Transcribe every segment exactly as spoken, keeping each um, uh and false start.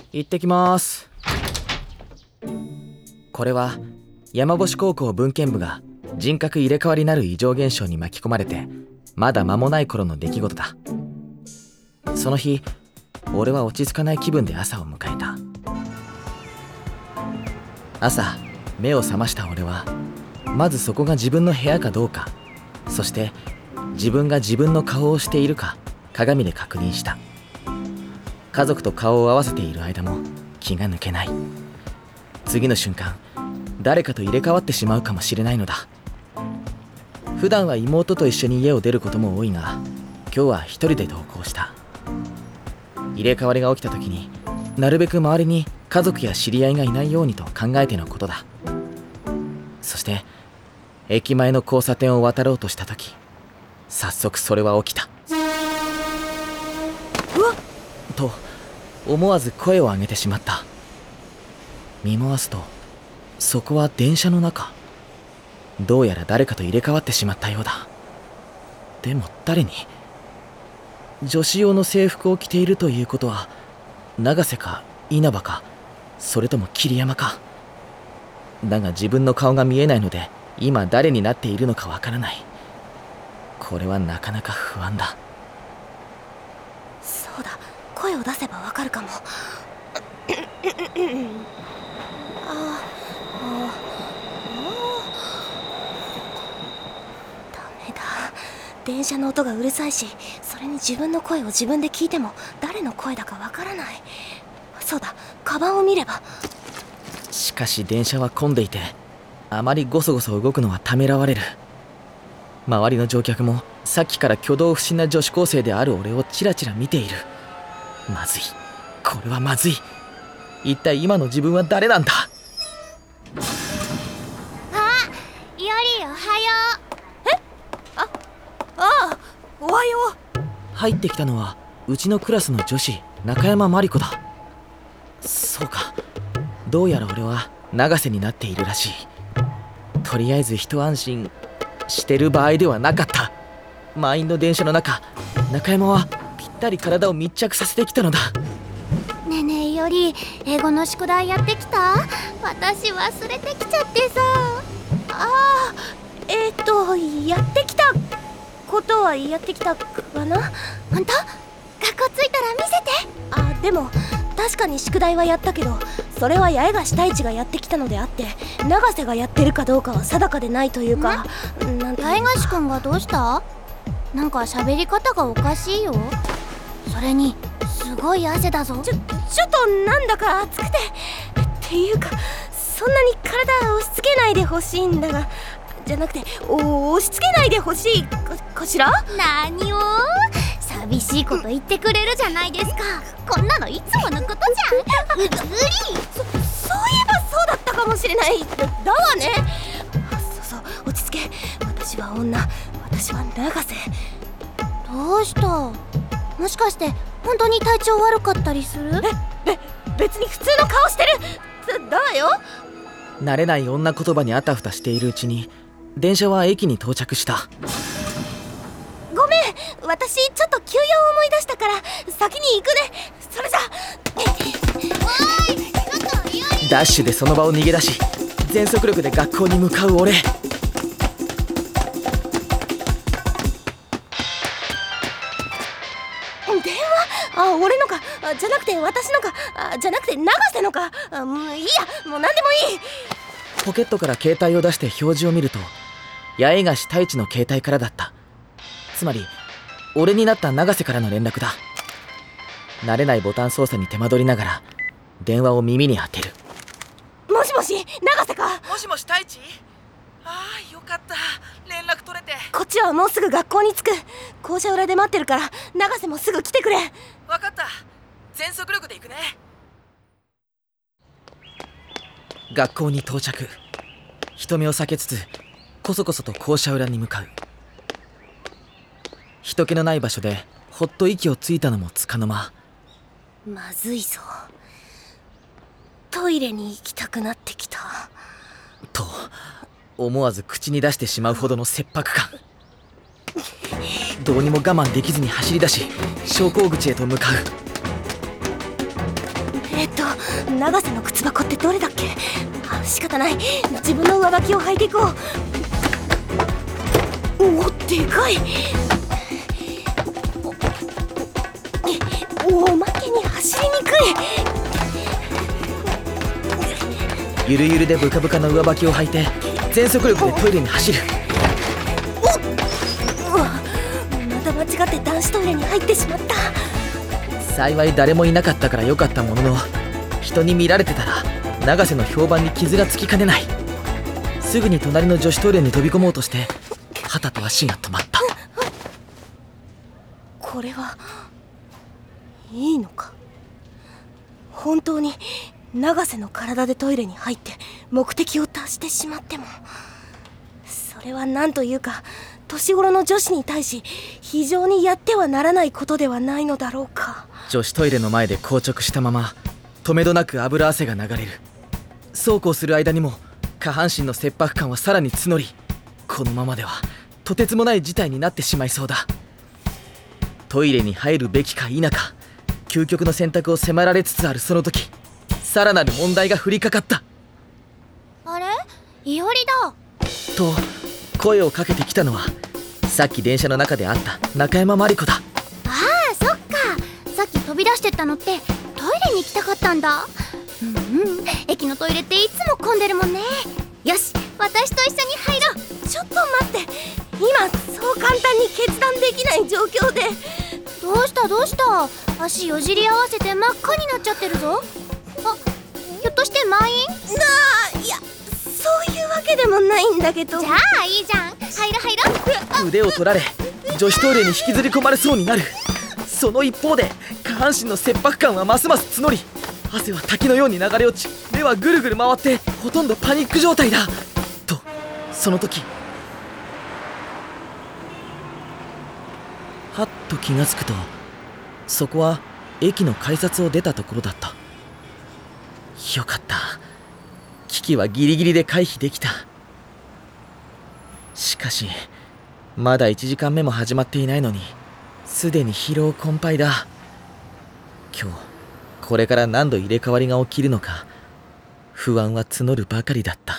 行ってきます。これは山星高校文献部が人格入れ替わりなる異常現象に巻き込まれてまだ間もない頃の出来事だ。その日、俺は落ち着かない気分で朝を迎えた。朝、目を覚ました俺はまずそこが自分の部屋かどうか、そして自分が自分の顔をしているか鏡で確認した。家族と顔を合わせている間も気が抜けない。次の瞬間、誰かと入れ替わってしまうかもしれないのだ。普段は妹と一緒に家を出ることも多いが、今日は一人で同行した。入れ替わりが起きた時になるべく周りに家族や知り合いがいないようにと考えてのことだ。そして駅前の交差点を渡ろうとした時、早速それは起きた。うわっと思わず声を上げてしまった。見回すとそこは電車の中。どうやら誰かと入れ替わってしまったようだ。でも誰に？女子用の制服を着ているということは永瀬か稲葉か、それとも桐山か。だが自分の顔が見えないので今誰になっているのかわからない。これはなかなか不安だ。 そうだ、声を出せばわかるかも。ああ、ダメだ。電車の音がうるさいし、それに自分の声を自分で聞いても誰の声だかわからない。そうだ、カバンを見れば。 しかし電車は混んでいて、あまりゴソゴソ動くのはためらわれる。周りの乗客もさっきから挙動不審な女子高生である俺をチラチラ見ている。まずい、これはまずい。一体今の自分は誰なんだ。 あ、いおり、おはよう。え？あ、ああ、おはよう。 入ってきたのはうちのクラスの女子中山真理子だ。そうか、どうやら俺は永瀬になっているらしい。とりあえず一安心してる場合ではなかった。満員の電車の中、中山はぴったり体を密着させてきたのだ。 ねえねえ、いおり、英語の宿題やってきた？私忘れてきちゃってさ。ああ、えー、っとやってきたことはやってきたかな。ほんと？学校着いたら見せて。あ、でも確かに宿題はやったけど、それは八重樫太一がやってきたのであって、永瀬がやってるかどうかは定かでないというか。なんていうか、八重樫くんがどうした？なんか喋り方がおかしいよ。それにすごい汗だぞ。ちょ、ちょっとなんだか暑くて。っていうか、そんなに体を押し付けないでほしいんだが、じゃなくてお押し付けないでほしい か, かしら。なにを寂しいこと言ってくれるじゃないですか。こんなのいつものことじゃん。うりそ, そういえばそうだったかもしれない。 だ, だわね。そうそう、落ち着け。私は女、私は永瀬。どうした？もしかして本当に体調悪かったりする？べ、べ、別に普通の顔してる。だ, だわよ。 慣れない女言葉にあたふたしているうちに電車は駅に到着した。 ごめん、私ちょっと急用を思い出したから先に行くね。それじゃ。おーい、ちょっといおり。 ダッシュでその場を逃げ出し、全速力で学校に向かう俺。 電話？あ、俺のか、じゃなくて私のか、じゃなくて永瀬のか。あ、もういいや、もう何でもいい。 ポケットから携帯を出して表示を見ると、八重樫太一の携帯からだった。つまり俺になった永瀬からの連絡だ。慣れないボタン操作に手間取りながら電話を耳に当てる。 もしもし、永瀬か？ もしもし太一？ああ、よかった、連絡取れて。 こっちはもうすぐ学校に着く。校舎裏で待ってるから永瀬もすぐ来てくれ。 分かった、全速力で行くね。学校に到着。人目を避けつつこそこそと校舎裏に向かう。人気のない場所でほっと息をついたのもつかの間。 まずいぞ、トイレに行きたくなってきたと思わず口に出してしまうほどの切迫感。どうにも我慢できずに走り出し昇降口へと向かう。 えっと永瀬の靴箱ってどれだっけ。あ、仕方ない、自分の上履きを履いていこう。おお、でかい。おおまけに走りにくい。ゆるゆるでブカブカの上履きを履いて全速力でトイレに走る。 おうわ、また間違って男子トイレに入ってしまった。 幸い誰もいなかったからよかったものの、人に見られてたら永瀬の評判に傷がつきかねない。すぐに隣の女子トイレに飛び込もうとして肩と足が止まった。 これはいいのか。本当に永瀬の体でトイレに入って目的を達してしまっても、それは何というか年頃の女子に対し非常にやってはならないことではないのだろうか。 女子トイレの前で硬直したまま止めどなく油汗が流れる。そうこうする間にも下半身の切迫感はさらに募り、このままではとてつもない事態になってしまいそうだ。トイレに入るべきか否か究極の選択を迫られつつあるその時、さらなる問題が降りかかった。 あれ、いおりだと声をかけてきたのは、さっき電車の中で会った中山真理子だ。 ああ、そっか、さっき飛び出してったのってトイレに行きたかったんだ。うんうん、駅のトイレっていつも混んでるもんね。よし、私と一緒に入ろう。ちょっと待って、今そう簡単に決断できない状況で。どうしたどうした、足よじり合わせて真っ赤になっちゃってるぞ。あ、ひょっとして満員？なあ、いや、そういうわけでもないんだけど。じゃあいいじゃん、入ろ入ろ。 腕を取られ女子トイレに引きずり込まれそうになる。その一方で下半身の切迫感はますます募り、汗は滝のように流れ落ち、目はぐるぐる回ってほとんどパニック状態だ。とその時、はっと気がつくと、そこは駅の改札を出たところだった。よかった、危機はギリギリで回避できた。しかしまだいちじかんめも始まっていないのに、すでに疲労困憊だ。今日これから何度入れ替わりが起きるのか、不安は募るばかりだった。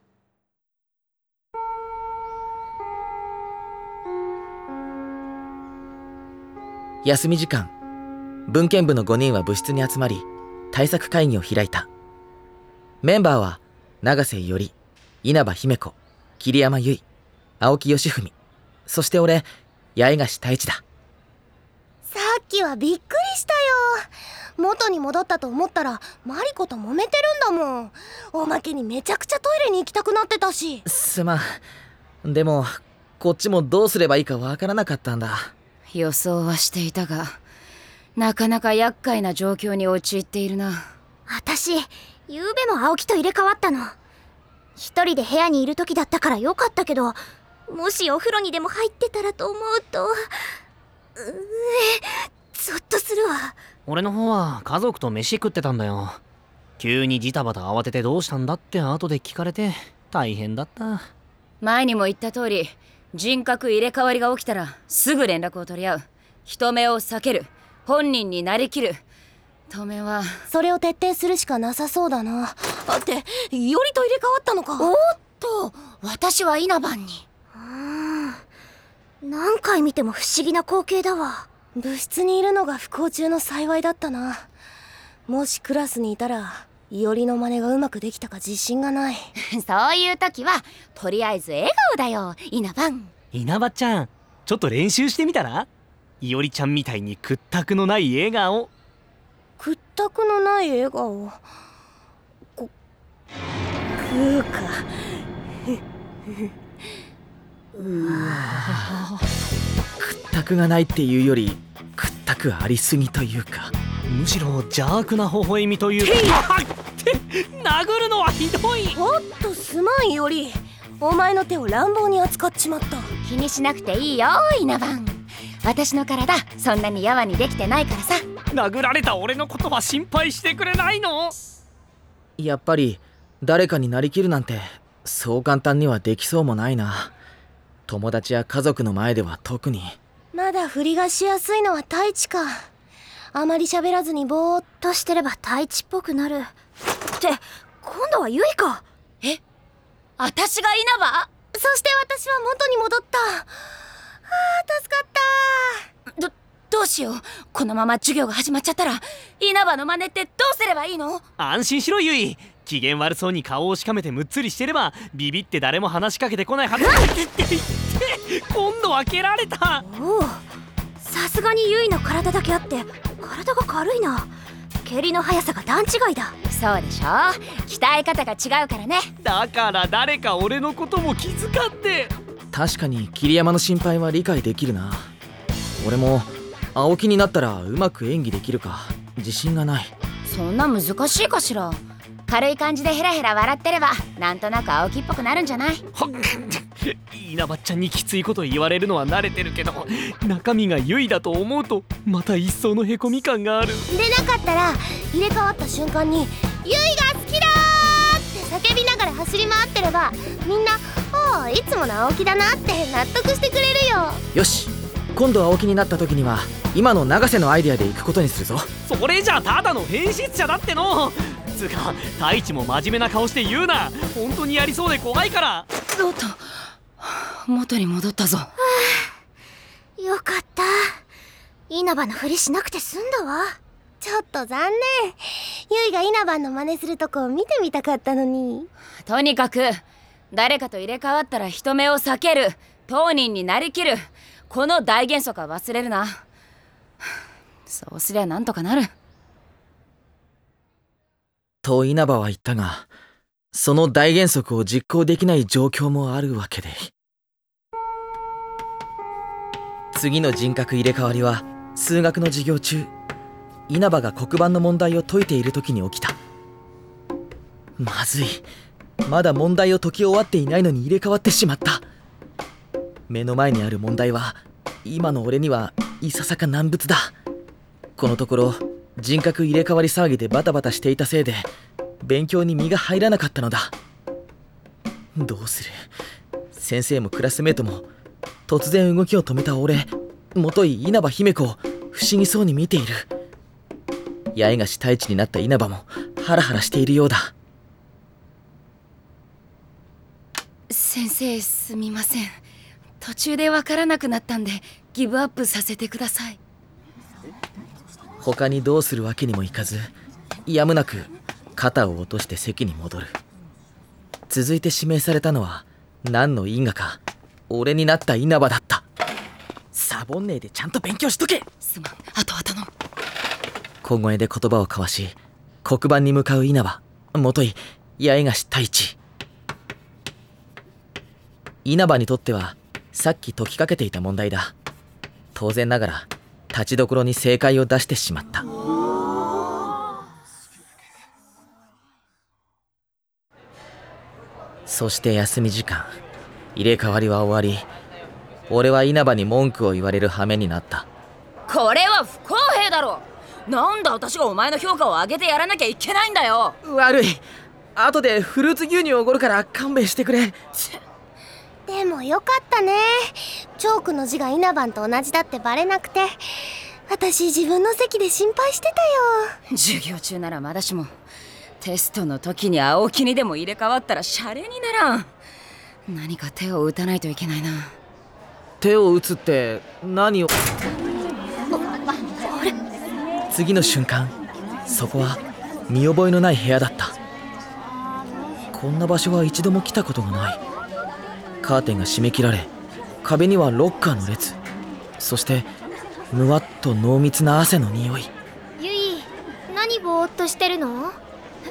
休み時間、文献部のごにんは部室に集まり対策会議を開いた。メンバーは永瀬伊織、稲葉姫子、桐山結衣、青木義文、そして俺、八重樫太一だ。 さっきはびっくりしたよ。元に戻ったと思ったらマリコと揉めてるんだもん。おまけにめちゃくちゃトイレに行きたくなってたし。 すまん。でもこっちもどうすればいいかわからなかったんだ。 予想はしていたが、なかなか厄介な状況に陥っているな。 私、ゆうべも青木と入れ替わったの。一人で部屋にいる時だったからよかったけど、もしお風呂にでも入ってたらと思うと、うえ、ゾッとするわ。 俺の方は家族と飯食ってたんだよ。急にジタバタ慌ててどうしたんだって後で聞かれて大変だった。 前にも言った通り、人格入れ替わりが起きたらすぐ連絡を取り合う。人目を避ける。本人になりきる。当面はそれを徹底するしかなさそうだな。あって、いおりと入れ替わったのか。おっと、私は稲葉に。うーん、何回見ても不思議な光景だわ。部室にいるのが不幸中の幸いだったな。もしクラスにいたらいおりの真似がうまくできたか自信がない。そういう時はとりあえず笑顔だよ、稲葉。 稲葉ちゃん、ちょっと練習してみたら？いおりちゃんみたいに屈託のない笑顔。 屈託のない笑顔。こくうかうわ、屈託がないっていうより屈託ありすぎというか、 むしろ邪悪な微笑みというか。って殴るのはひどい。 おっと、すまんいおり、お前の手を乱暴に扱っちまった。気にしなくていいよ、稲葉。私の体そんなにやわにできてないからさ。 殴られた俺のことは心配してくれないの？ やっぱり誰かになりきるなんてそう簡単にはできそうもないな。友達や家族の前では特に。 まだ振りがしやすいのは太一か。 あまり喋らずにぼーっとしてれば太一っぽくなる。って今度はゆいか。 え、私が稲葉？ そして私は元に戻った。あー助かった。 どどうしよう。このまま授業が始まっちゃったら稲葉の真似ってどうすればいいの？ 安心しろゆい。機嫌悪そうに顔をしかめてむっつりしてればビビって誰も話しかけてこないはず。今度は蹴られた。 おお、さすがにゆいの体だけあって体が軽いな。蹴りの速さが段違いだ。 そうでしょ、鍛え方が違うからね。 だから誰か俺のことも気遣って。 確かに桐山の心配は理解できるな。俺も青木になったらうまく演技できるか自信がない。 そんな難しいかしら。軽い感じでヘラヘラ笑ってればなんとなく青木っぽくなるんじゃない？ 稲葉ちゃんにきついこと言われるのは慣れてるけど、中身がゆいだと思うとまた一層のへこみ感がある。 でなかったら入れ替わった瞬間に「ゆいが好きだ!」って叫びながら走り回ってればみんな「ああいつもの青木だな」って納得してくれるよ。 よし、今度青木になった時には今の永瀬のアイデアで行くことにするぞ。 それじゃただの変質者だっての。つうか太一も真面目な顔して言うな。本当にやりそうで怖いから。 おっと、元に戻ったぞ。はあ、よかった。稲葉のふりしなくて済んだわ。ちょっと残念。ゆいが稲葉の真似するとこを見てみたかったのに。 とにかく誰かと入れ替わったら人目を避ける、当人になりきる、この大原則は忘れるな。そうすりゃなんとかなると稲葉は言ったが、その大原則を実行できない状況もあるわけで、次の人格入れ替わりは数学の授業中、稲葉が黒板の問題を解いている時に起きた。まずい、まだ問題を解き終わっていないのに入れ替わってしまった。目の前にある問題は今の俺にはいささか難物だ。このところ人格入れ替わり騒ぎでバタバタしていたせいで勉強に身が入らなかったのだ。どうする。先生もクラスメートも突然動きを止めた俺、元井稲葉姫子を不思議そうに見ている。八重樫太一になった稲葉もハラハラしているようだ。 先生、すみません。途中でわからなくなったんでギブアップさせてください。 他にどうするわけにもいかず、やむなく肩を落として席に戻る。続いて指名されたのは何の因果か俺になった稲葉だった。サボんねえでちゃんと勉強しとけ。 すまん、あとは頼む。 小声で言葉を交わし黒板に向かう稲葉、元井八重樫太一。稲葉にとってはさっき解きかけていた問題だ。当然ながら立ちどころに正解を出してしまった。そして休み時間、入れ替わりは終わり、俺は稲葉に文句を言われる羽目になった。 これは不公平だろ。なんで私がお前の評価を上げてやらなきゃいけないんだよ。 悪い、後でフルーツ牛乳をおごるから勘弁してくれ。 でもよかったね。チョークの字が稲葉と同じだってバレなくて、私自分の席で心配してたよ。 授業中ならまだしもテストの時に青木にでも入れ替わったらシャレにならん。何か手を打たないといけないな。 手を打つって何を。 あれ、 次の瞬間、そこは見覚えのない部屋だった。こんな場所は一度も来たことがない。カーテンが閉め切られ、壁にはロッカーの列、そしてむわっと濃密な汗の匂い。 ゆい、何ぼーっとしてるの？うわ！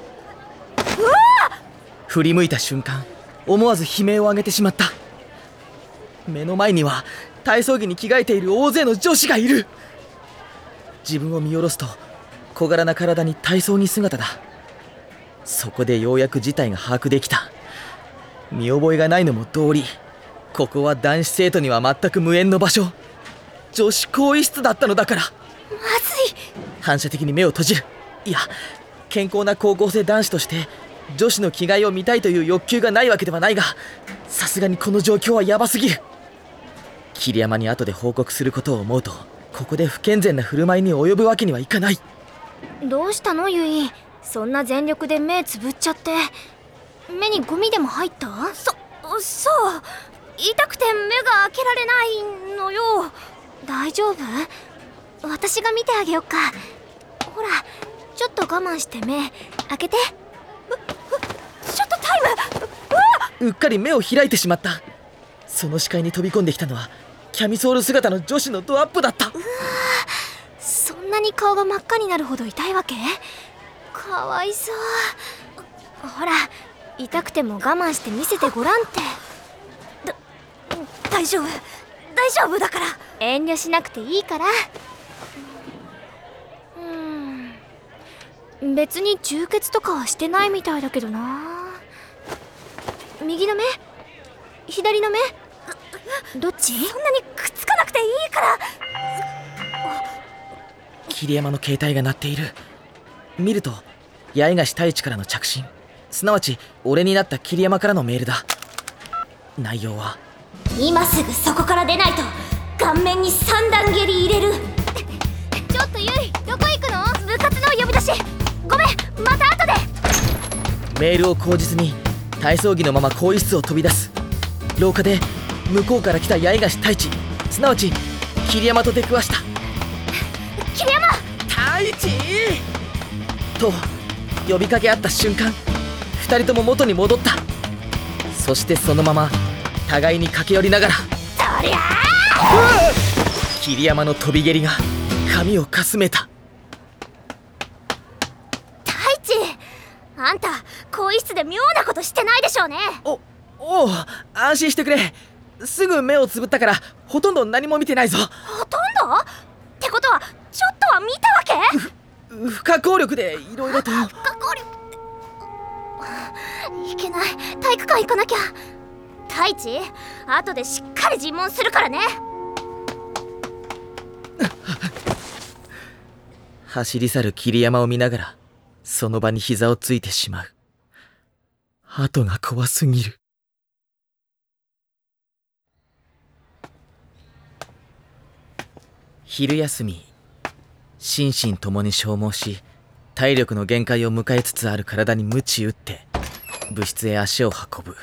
振り向いた瞬間、思わず悲鳴を上げてしまった。目の前には体操着に着替えている大勢の女子がいる。自分を見下ろすと小柄な体に体操着姿だ。そこでようやく事態が把握できた。見覚えがないのも道理、ここは男子生徒には全く無縁の場所、女子更衣室だったのだから。まずい。 反射的に目を閉じる。いや、健康な高校生男子として女子の着替えを見たいという欲求がないわけではないが、さすがにこの状況はヤバすぎる。桐山に後で報告することを思うとここで不健全な振る舞いに及ぶわけにはいかない。 どうしたのユイ、そんな全力で目つぶっちゃって。目にゴミでも入った？そ、そう、痛くて目が開けられないのよ。大丈夫？私が見てあげよっか。ほら、ちょっと我慢して目開けて。ちょっとタイム。 うっかり目を開いてしまった。その視界に飛び込んできたのはキャミソール姿の女子のドアップだった。うわ、 そんなに顔が真っ赤になるほど痛いわけ？かわいそう。ほら、痛くても我慢して見せてごらんって。だ大丈夫大丈夫だから。遠慮しなくていいから。うん、別に充血とかはしてないみたいだけどな。右の目？左の目？どっち？そんなにくっつかなくていいから。 桐山の携帯が鳴っている。見ると八重樫太一からの着信、すなわち俺になった桐山からのメールだ。内容は、 今すぐそこから出ないと顔面に三段蹴り入れる。ちょっとユイ、どこ行くの？部活の呼び出し。ごめん、また後で。 メールを口実に体操着のまま更衣室を飛び出す。廊下で向こうから来た八重樫太一、すなわち桐山と出くわした。 桐山太一と呼びかけ合った瞬間、二人とも元に戻った。そしてそのまま互いに駆け寄りながら、そりゃあ桐山の飛び蹴りが髪をかすめた。 太一、あんた更衣室で妙なことしてないでしょうね。 おおう、安心してくれ。すぐ目をつぶったからほとんど何も見てないぞ。 ほとんど？ってことはちょっとは見たわけ？ 不可抗力でいろいろと。 不可抗力っていけない。体育館行かなきゃ。太一、後でしっかり尋問するからね。 走り去る桐山を見ながらその場に膝をついてしまう。後が怖すぎる。昼休み、心身ともに消耗し体力の限界を迎えつつある体に鞭打って部室へ足を運ぶ。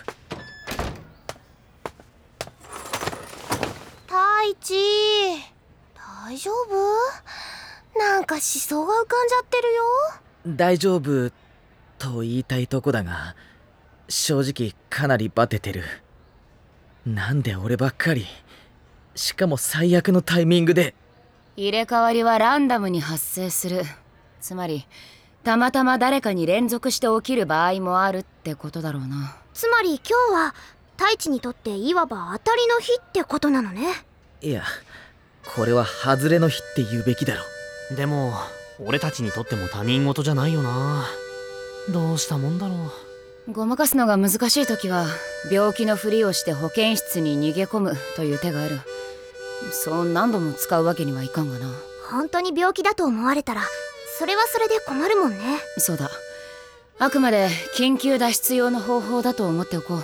太一、大丈夫？なんか思想が浮かんじゃってるよ。 大丈夫と言いたいとこだが、正直かなりバテてる。なんで俺ばっかり、しかも最悪のタイミングで。 入れ替わりはランダムに発生する。つまりたまたま誰かに連続して起きる場合もあるってことだろうな。 つまり今日は太一にとっていわば当たりの日ってことなのね。 いや、これは外れの日って言うべきだろ。 でも俺たちにとっても他人事じゃないよな。どうしたもんだろう。ごまかすのが難しい時は病気のふりをして保健室に逃げ込むという手がある。そう何度も使うわけにはいかんがな。 本当に病気だと思われたらそれはそれで困るもんね。 そうだ、あくまで緊急脱出用の方法だと思っておこ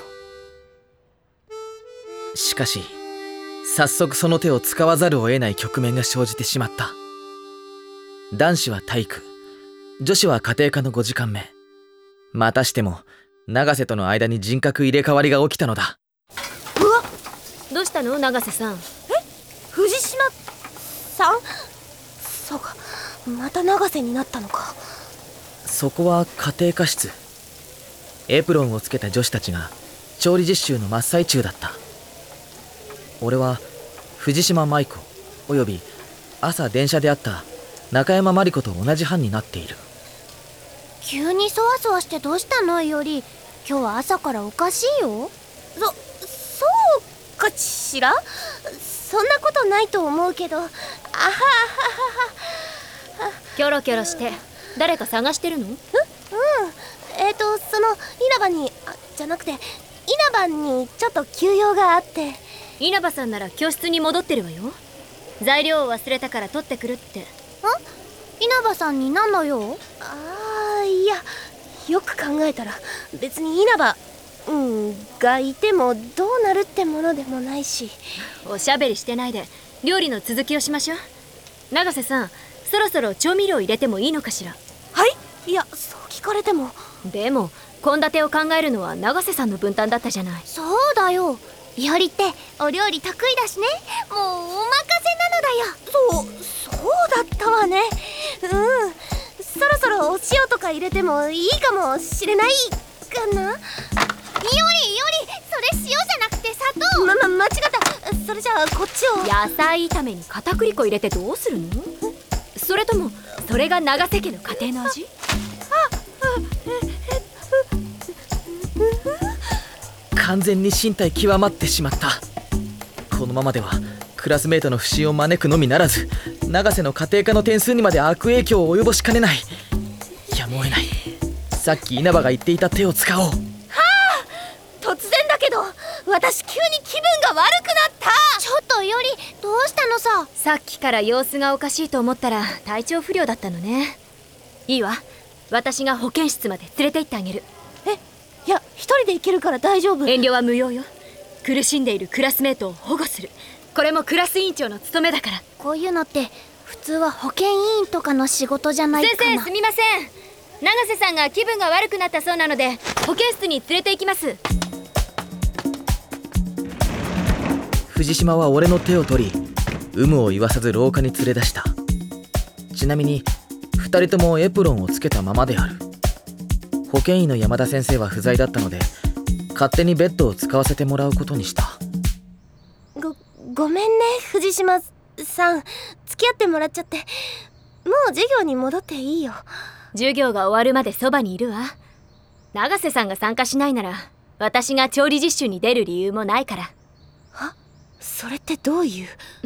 う。しかし早速その手を使わざるを得ない局面が生じてしまった。男子は体育、女子は家庭科のごじかんめ。またしても永瀬との間に人格入れ替わりが起きたのだ。 うわっ、どうしたの永瀬さん？え、藤島さん？そうか、また永瀬になったのか。 そこは家庭科室。エプロンをつけた女子たちが調理実習の真っ最中だった。俺は藤島舞子および朝電車で会った中山真理子と同じ班になっている。 急にそわそわしてどうしたのより、今日は朝からおかしいよ。そ、そうかしら？そんなことないと思うけど。あはははは。 キョロキョロして誰か探してるの？うん、うん、 えっとその稲葉にあじゃなくて稲葉にちょっと急用があって。 稲葉さんなら教室に戻ってるわよ。材料を忘れたから取ってくるって。 あ、稲葉さんに何の用？ああ、いや、よく考えたら別に稲葉うんがいてもどうなるってものでもないし。 おしゃべりしてないで料理の続きをしましょう。 永瀬さん、そろそろ調味料入れてもいいのかしら。 はい。いや、そう聞かれても。 でも献立を考えるのは永瀬さんの分担だったじゃない。 そうだよ。いおりってお料理得意だしね。もうお任せなのだよ。そうそうだったわね。うん、そろそろお塩とか入れてもいいかもしれないかな。いおりいおり、それ塩じゃなくて砂糖。ま、ま、間違った。それじゃあこっちを。 野菜炒めに片栗粉入れてどうするの？それともそれが永瀬家の家庭の味？ 完全に身体極まってしまった。このままではクラスメートの不審を招くのみならず、永瀬の家庭科の点数にまで悪影響を及ぼしかねない。やむを得ない。さっき稲葉が言っていた手を使おう。はあ、 突然だけど私急に気分が悪くなった。ちょっといおり、どうしたのさ。 さっきから様子がおかしいと思ったら体調不良だったのね。いいわ、私が保健室まで連れて行ってあげる。 え、いや、一人で行けるから大丈夫。 遠慮は無用よ。苦しんでいるクラスメートを保護する、これもクラス委員長の務めだから。 こういうのって普通は保健委員とかの仕事じゃないかな。 先生、すみません。永瀬さんが気分が悪くなったそうなので保健室に連れて行きます。 藤島は俺の手を取り、有無を言わさず廊下に連れ出した。ちなみにふたりともエプロンをつけたままである。保健医の山田先生は不在だったので、勝手にベッドを使わせてもらうことにした。 ご、ごめんね、藤島さん。付き合ってもらっちゃって。もう授業に戻っていいよ。 授業が終わるまでそばにいるわ。永瀬さんが参加しないなら私が調理実習に出る理由もないから。 は？それってどういう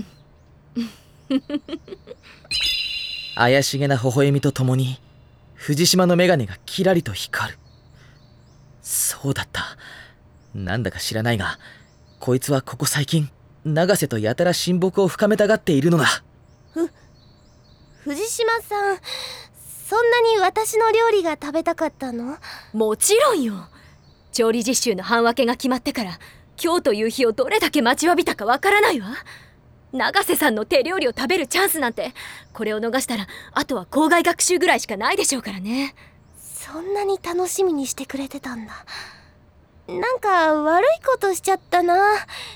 怪しげな微笑みとともに藤島の眼鏡がキラリと光る。そうだった。なんだか知らないが、こいつはここ最近永瀬とやたら親睦を深めたがっているのだ。 ふ藤島さん、そんなに私の料理が食べたかったの？ もちろんよ。調理実習の半分けが決まってから今日という日をどれだけ待ちわびたかわからないわ。永瀬さんの手料理を食べるチャンスなんて、これを逃したらあとは校外学習ぐらいしかないでしょうからね。 そんなに楽しみにしてくれてたんだ。なんか悪いことしちゃったな。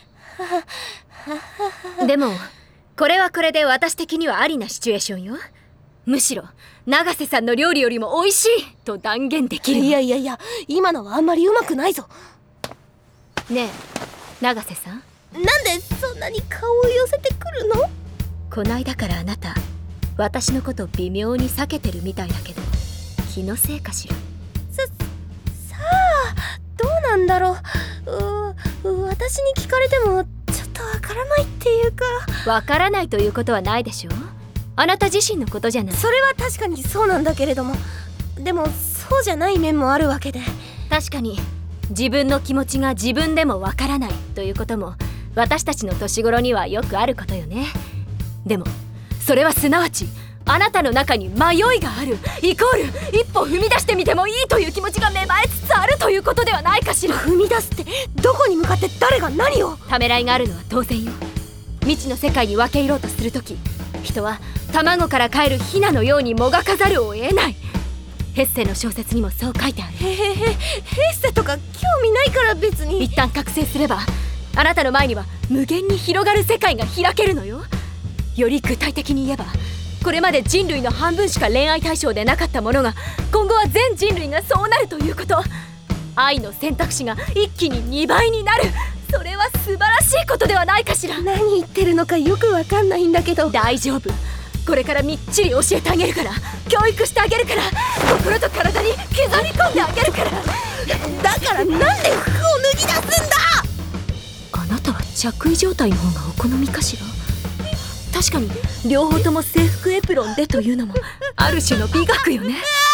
でもこれはこれで私的にはありなシチュエーションよ。むしろ永瀬さんの料理よりも美味しいと断言できる。 いやいやいや、今のはあんまりうまくないぞ。 ねえ永瀬さん、 なんでそんなに顔を寄せてくるの？ こないだからあなた私のこと微妙に避けてるみたいだけど、気のせいかしら。 さ、さあ、どうなんだろう。う、私に聞かれてもちょっとわからないっていうか。 わからないということはないでしょ。あなた自身のことじゃない。 それは確かにそうなんだけれども、でもそうじゃない面もあるわけで。 確かに自分の気持ちが自分でもわからないということも私たちの年頃にはよくあることよね。でもそれはすなわちあなたの中に迷いがあるイコール一歩踏み出してみてもいいという気持ちが芽生えつつあるということではないかしら。 踏み出すってどこに向かって誰が何を？ ためらいがあるのは当然よ。未知の世界に分け入ろうとするとき、人は卵から帰るヒナのようにもがかざるを得ない。ヘッセの小説にもそう書いてある。 へへへ、ヘッセとか興味ないから別に。 一旦覚醒すればあなたの前には無限に広がる世界が開けるのよ。より具体的に言えば、これまで人類の半分しか恋愛対象でなかったものが今後は全人類がそうなるということ。愛の選択肢が一気ににばいになる。それは素晴らしいことではないかしら。 何言ってるのかよくわかんないんだけど。 大丈夫、これからみっちり教えてあげるから、教育してあげるから、心と体に刻み込んであげるから。 だからなんで服を脱ぎ出すんだ。 あなたは着衣状態の方がお好みかしら。確かに両方とも制服エプロンでというのもある種の美学よね。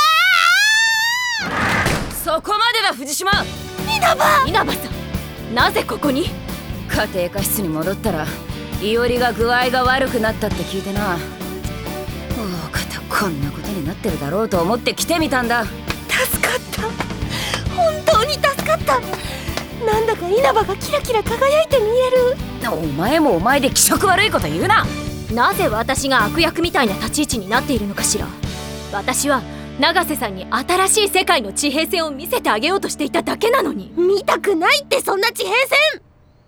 そこまでだ藤島。 稲葉稲葉さん、なぜここに？ 家庭科室に戻ったらいおりが具合が悪くなったって聞いてな。大方こんなことになってるだろうと思って来てみたんだ。 助かった、本当に助かった。なんだか稲葉がキラキラ輝いて見える。 お前もお前で気色悪いこと言うな。 なぜ私が悪役みたいな立ち位置になっているのかしら。私は永瀬さんに新しい世界の地平線を見せてあげようとしていただけなのに。 見たくないって、そんな地平線。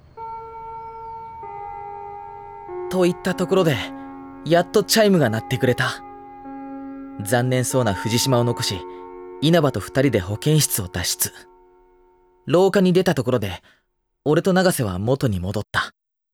といったところでやっとチャイムが鳴ってくれた。残念そうな藤島を残し、稲葉と二人で保健室を脱出。廊下に出たところで俺と永瀬は元に戻った。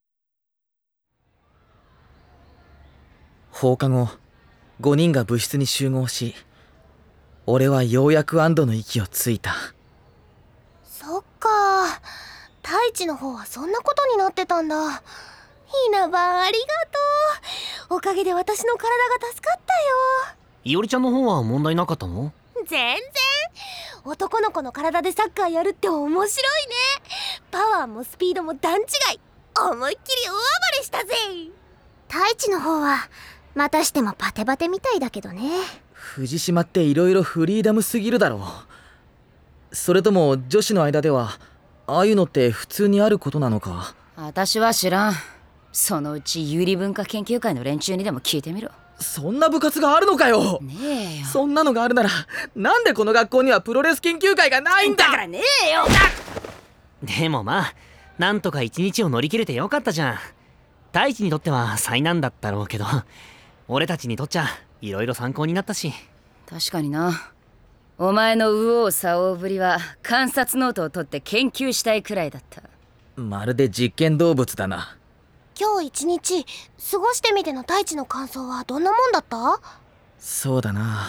放課後、ごにんが部室に集合し、俺はようやく安堵の息をついた。 そっか、太一の方はそんなことになってたんだ。稲葉ありがとう。おかげで私の体が助かったよ。 いおりちゃんの方は問題なかったの？ 全然。男の子の体でサッカーやるって面白いね。パワーもスピードも段違い。思いっきり大暴れしたぜ。太一の方はまたしてもパテバテみたいだけどね。 藤島っていろいろフリーダムすぎるだろう。それとも女子の間ではああいうのって普通にあることなのか？ 私は知らん。そのうち有利文化研究会の連中にでも聞いてみろ。 そんな部活があるのかよ。 ねえよ。 そんなのがあるならなんでこの学校にはプロレス研究会がないんだ。 だからねえよ。 でもまあなんとか一日を乗り切れてよかったじゃん。太一にとっては災難だったろうけど、俺たちにとっちゃいろいろ参考になったし。 確かにな。お前の右往左往ぶりは観察ノートを取って研究したいくらいだった。 まるで実験動物だな。 今日一日過ごしてみての太一の感想はどんなもんだった？ そうだな、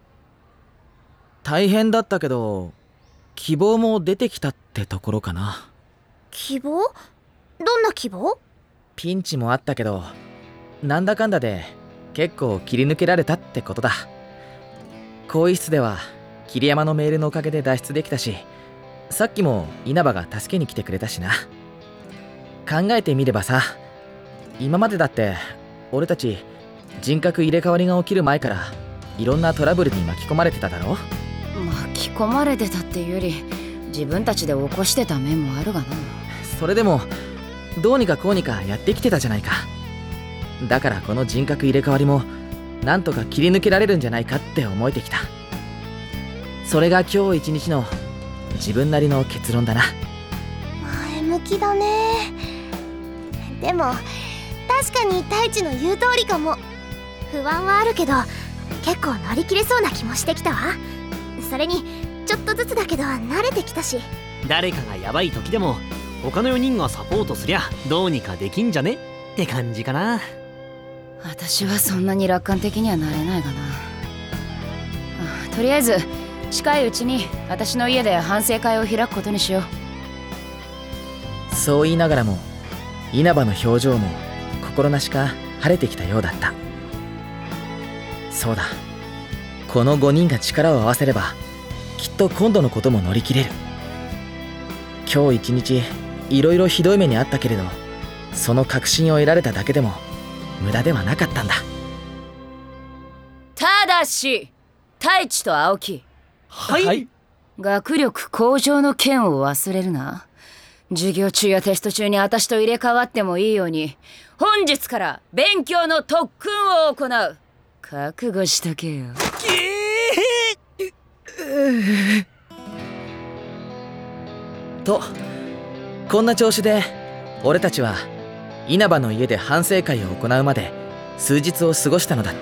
大変だったけど希望も出てきたってところかな。 希望？どんな希望？ ピンチもあったけどなんだかんだで結構切り抜けられたってことだ。更衣室では桐山のメールのおかげで脱出できたし、さっきも稲葉が助けに来てくれたしな。考えてみればさ、今までだって俺たち人格入れ替わりが起きる前からいろんなトラブルに巻き込まれてただろ。 巻き込まれてたっていうより自分たちで起こしてた面もあるがな。 それでもどうにかこうにかやってきてたじゃないか。だからこの人格入れ替わりもなんとか切り抜けられるんじゃないかって思えてきた。それが今日一日の自分なりの結論だな。 前向きだね。でも確かに太一の言う通りかも。不安はあるけど結構乗り切れそうな気もしてきたわ。それにちょっとずつだけど慣れてきたし。 誰かがヤバい時でも他のよにんがサポートすりゃどうにかできんじゃねって感じかな。 私はそんなに楽観的にはなれないがな。あ、とりあえず近いうちに私の家で反省会を開くことにしよう。そう言いながらも稲葉の表情も心なしか晴れてきたようだった。そうだ、このごにんが力を合わせればきっと今度のことも乗り切れる。今日一日いろいろひどい目にあったけれど、その確信を得られただけでも無駄ではなかったんだ。 ただし太一と青木、 はい、はい、 学力向上の件を忘れるな。授業中やテスト中に私と入れ替わってもいいように本日から勉強の特訓を行う。覚悟しとけよ。 とこんな調子で俺たちは稲葉の家で反省会を行うまで数日を過ごしたのだった。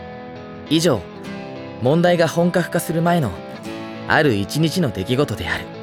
以上、問題が本格化する前のある一日の出来事である。